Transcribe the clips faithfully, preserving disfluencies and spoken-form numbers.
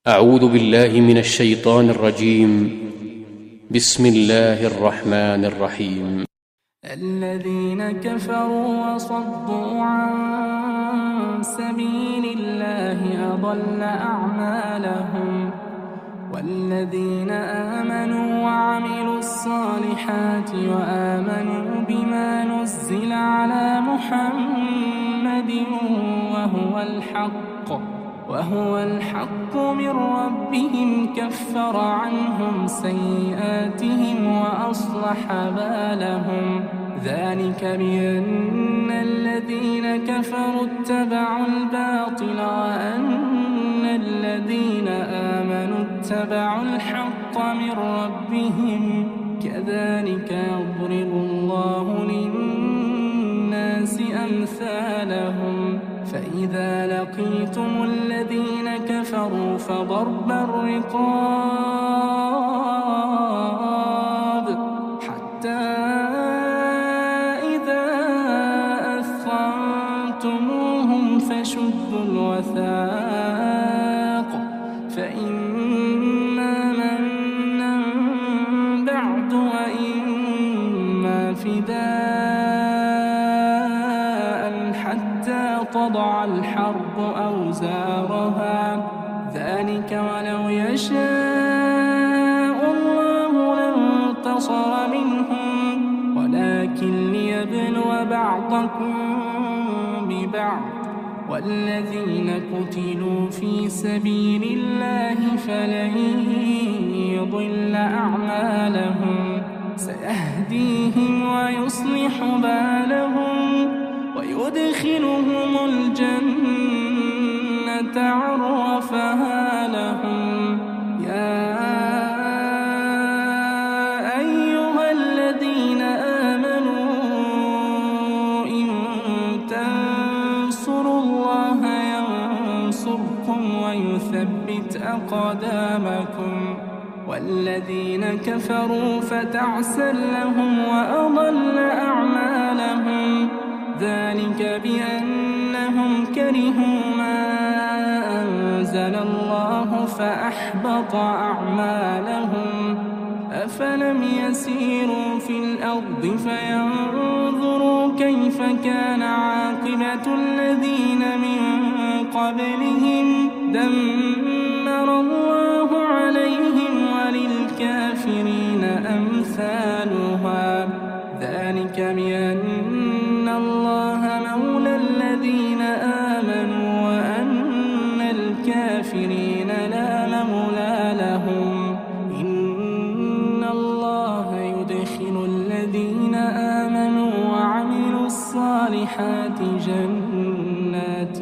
أعوذ بالله من الشيطان الرجيم. بسم الله الرحمن الرحيم. الذين كفروا وصدوا عن سبيل الله أضل أعمالهم، والذين آمنوا وعملوا الصالحات وآمنوا بما نزل على محمد وهو الحق وهو الحق من ربهم كفر عنهم سيئاتهم وأصلح بالهم. ذلك بأن الذين كفروا اتبعوا الباطل وأن الذين آمنوا اتبعوا الحق من ربهم. كذلك يضرب الله للناس أمثالهم. فإذا لقيتم الذين كفروا فضرب الرقاب حتى إذا أثخنتموهم فشدوا الوثاق، فإما منا بعد وإما فداء حتى تضع الحرب أوزارها. ذلك ولو يشاء الله لانتصر منهم، ولكن ليبلو بعضكم ببعض. والذين قتلوا في سبيل الله فلن يضل أعمالهم، سيهديهم ويصلح بالهم ويدخلهم الجنة عرفها لهم. يا أيها الذين آمنوا إن تنصروا الله ينصركم ويثبت أقدامكم. والذين كفروا فتعسا لهم وأضل أعمالهم. ذلك بأنهم كرهوا ما أنزل الله فأحبط أعمالهم. أفلم يسيروا في الأرض فينظروا كيف كان عاقبة الذين من قبلهم. دمر الله عليهم وللكافرين أمثالها. ذلك بأن الله مولى الذين آمنوا وأن الكافرين لا مولى لهم. إن الله يدخل الذين آمنوا وعملوا الصالحات جنات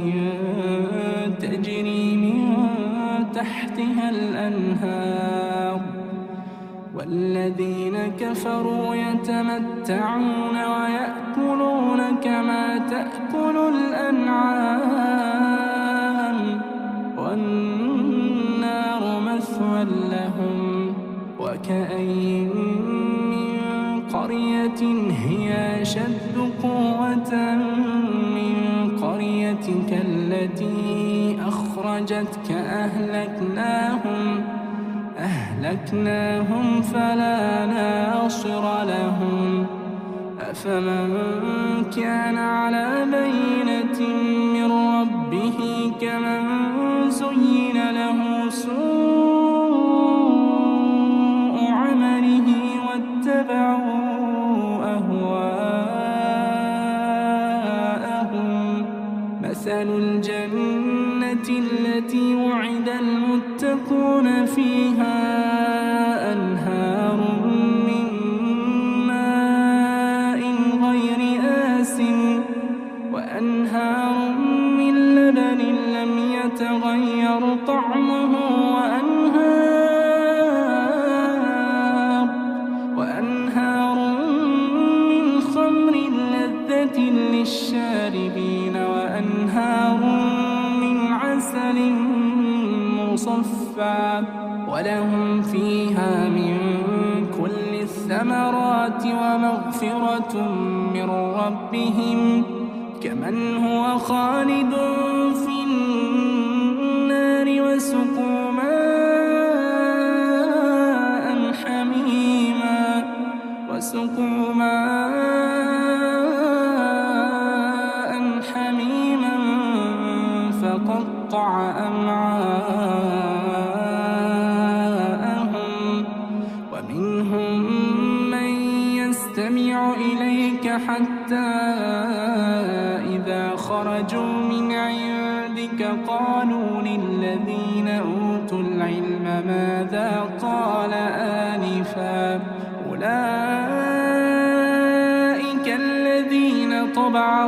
تجري من تحتها الأنهار. والذين كفروا يتمتعون ويأكلون كما تأكل الأنعام، والنار مثوى لهم. وكأين من قرية هي أشد قوة من قريتك التي أخرجتك أهلكناهم أهلكناهم فلا ناصر لهم. أفمن كان على بينة من ربه كمن زين له سوء عمله واتبعوا أهواءهم. مثل الجنة التي وعد المتقون فيها أنهار من ماء غير آسٍ وأنهار من لبن لم يتغير طعمه وأنهار, وأنهار من خمر لذة للشاربين وأنهار من عسل مصفى. ولهم فيها من كل الثمرات ومغفرة من ربهم كمن هو خالد في النار وسقوا ماء وقطع أمعاءهم ومنهم من يستمع إليك حتى إذا خرجوا من عندك قالوا للذين أوتوا العلم ماذا قال آنفا أولئك الذين طبع